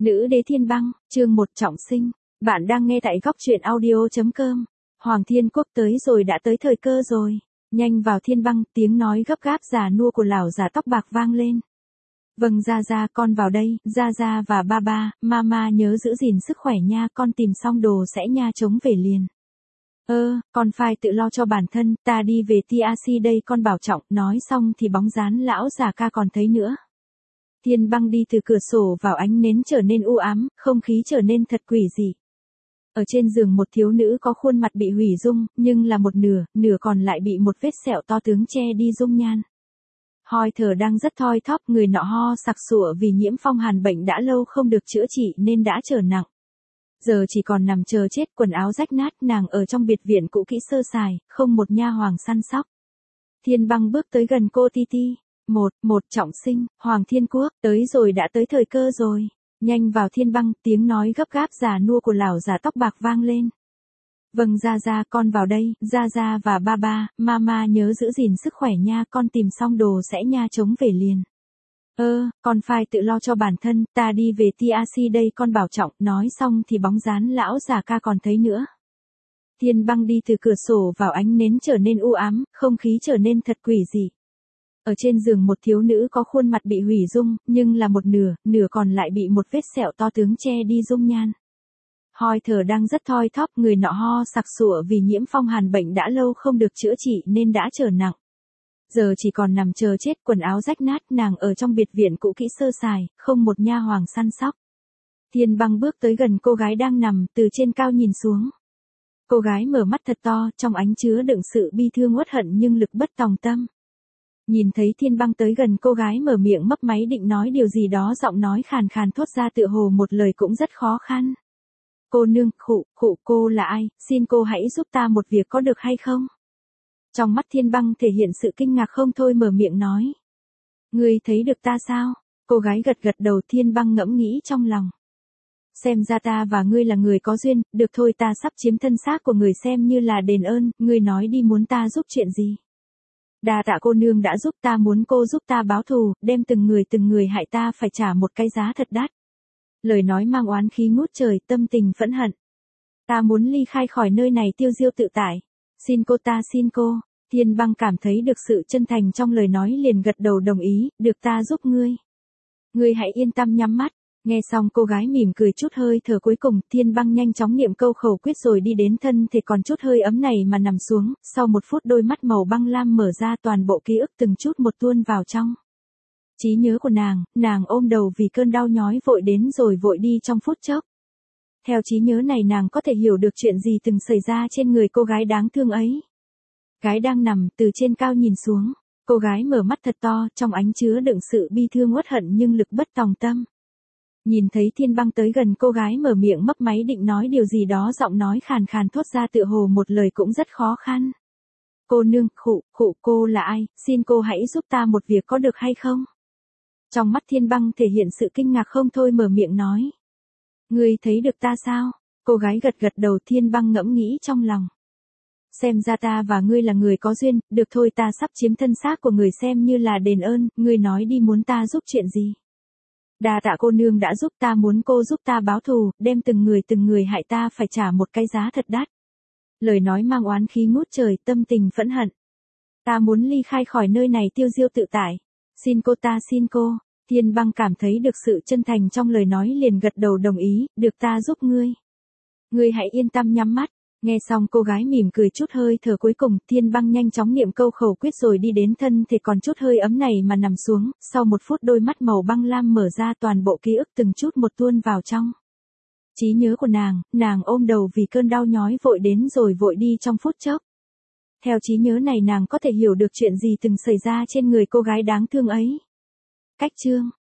Nữ đế thiên băng, chương 1 trọng sinh. Bạn đang nghe tại góc truyện audio.com. Hoàng Thiên Quốc tới rồi, đã tới thời cơ rồi. Nhanh vào thiên băng, tiếng nói gấp gáp già nua của lão già tóc bạc vang lên. Vâng Gia, con vào đây, Gia và ba, mama nhớ giữ gìn sức khỏe nha, con tìm xong đồ sẽ nha chống về liền. Con phải tự lo cho bản thân, ta đi về TRC đây, con bảo trọng. Nói xong thì bóng dáng lão già ca còn thấy nữa. Thiên băng đi từ cửa sổ vào, ánh nến trở nên u ám, không khí trở nên thật quỷ dị. Ở trên giường một thiếu nữ có khuôn mặt bị hủy dung, nhưng là một nửa còn lại bị một vết sẹo to tướng che đi dung nhan. Hơi thở đang rất thoi thóp, người nọ ho sặc sụa vì nhiễm phong hàn, bệnh đã lâu không được chữa trị nên đã trở nặng. Giờ chỉ còn nằm chờ chết, quần áo rách nát, nàng ở trong biệt viện cũ kỹ sơ sài, không một nha hoàng săn sóc. Thiên băng bước tới gần cô Titi. Một trọng sinh, Hoàng Thiên Quốc, tới rồi, đã tới thời cơ rồi. Nhanh vào thiên băng, tiếng nói gấp gáp già nua của lão già tóc bạc vang lên. Vâng Gia, con vào đây, Gia và ba, mama nhớ giữ gìn sức khỏe nha, con tìm xong đồ sẽ nha chống về liền. Con phải tự lo cho bản thân, ta đi về TRC đây, con bảo trọng. Nói xong thì bóng dáng lão già ca còn thấy nữa. Thiên băng đi từ cửa sổ vào, ánh nến trở nên u ám, không khí trở nên thật quỷ dị. Ở trên giường một thiếu nữ có khuôn mặt bị hủy dung, nhưng là một nửa còn lại bị một vết sẹo to tướng che đi dung nhan. Hơi thở đang rất thoi thóp, người nọ ho sặc sụa vì nhiễm phong hàn, bệnh đã lâu không được chữa trị nên đã trở nặng. Giờ chỉ còn nằm chờ chết, quần áo rách nát, nàng ở trong biệt viện cũ kỹ sơ sài, không một nha hoàng săn sóc. Thiên băng bước tới gần cô gái đang nằm, từ trên cao nhìn xuống. Cô gái mở mắt thật to, trong ánh chứa đựng sự bi thương uất hận nhưng lực bất tòng tâm. Nhìn thấy thiên băng tới gần, cô gái mở miệng mấp máy định nói điều gì đó, giọng nói khàn khàn thốt ra tựa hồ một lời cũng rất khó khăn. Cô nương, cô là ai, xin cô hãy giúp ta một việc có được hay không? Trong mắt thiên băng thể hiện sự kinh ngạc không thôi, mở miệng nói. Ngươi thấy được ta sao? Cô gái gật đầu. Thiên băng ngẫm nghĩ trong lòng. Xem ra ta và ngươi là người có duyên, được thôi, ta sắp chiếm thân xác của người xem như là đền ơn, ngươi nói đi, muốn ta giúp chuyện gì? Đa tạ cô nương đã giúp ta, muốn cô giúp ta báo thù, đem từng người hại ta phải trả một cái giá thật đắt. Lời nói mang oán khí ngút trời, tâm tình phẫn hận. Ta muốn ly khai khỏi nơi này tiêu diêu tự tại. Xin cô. Thiên băng cảm thấy được sự chân thành trong lời nói, liền gật đầu đồng ý, được, ta giúp ngươi. Ngươi hãy yên tâm nhắm mắt. Nghe xong cô gái mỉm cười, chút hơi thở cuối cùng, thiên băng nhanh chóng niệm câu khẩu quyết rồi đi đến thân thể còn chút hơi ấm này mà nằm xuống, sau một phút đôi mắt màu băng lam mở ra, toàn bộ ký ức từng chút một tuôn vào trong trí nhớ của nàng ôm đầu vì cơn đau nhói, vội đến rồi vội đi trong phút chốc. Theo trí nhớ này, nàng có thể hiểu được chuyện gì từng xảy ra trên người cô gái đáng thương ấy. Gái đang nằm, từ trên cao nhìn xuống, cô gái mở mắt thật to, trong ánh chứa đựng sự bi thương uất hận nhưng lực bất tòng tâm. Nhìn thấy thiên băng tới gần, cô gái mở miệng mấp máy định nói điều gì đó, giọng nói khàn khàn thốt ra tựa hồ một lời cũng rất khó khăn. Cô nương, cô là ai, xin cô hãy giúp ta một việc có được hay không? Trong mắt thiên băng thể hiện sự kinh ngạc không thôi, mở miệng nói. Ngươi thấy được ta sao? Cô gái gật đầu. Thiên băng ngẫm nghĩ trong lòng. Xem ra ta và ngươi là người có duyên, được thôi, ta sắp chiếm thân xác của người xem như là đền ơn, ngươi nói đi, muốn ta giúp chuyện gì? Đa tạ cô nương đã giúp ta, muốn cô giúp ta báo thù, đem từng người hại ta phải trả một cái giá thật đắt. Lời nói mang oán khí ngút trời, tâm tình phẫn hận. Ta muốn ly khai khỏi nơi này tiêu diêu tự tại. Xin cô. Thiên băng cảm thấy được sự chân thành trong lời nói, liền gật đầu đồng ý, được, ta giúp ngươi. Ngươi hãy yên tâm nhắm mắt. Nghe xong cô gái mỉm cười, chút hơi thở cuối cùng, thiên băng nhanh chóng niệm câu khẩu quyết rồi đi đến thân thể còn chút hơi ấm này mà nằm xuống, sau một phút đôi mắt màu băng lam mở ra, toàn bộ ký ức từng chút một tuôn vào trong trí nhớ của nàng ôm đầu vì cơn đau nhói, vội đến rồi vội đi trong phút chốc. Theo trí nhớ này, nàng có thể hiểu được chuyện gì từng xảy ra trên người cô gái đáng thương ấy. Cách chương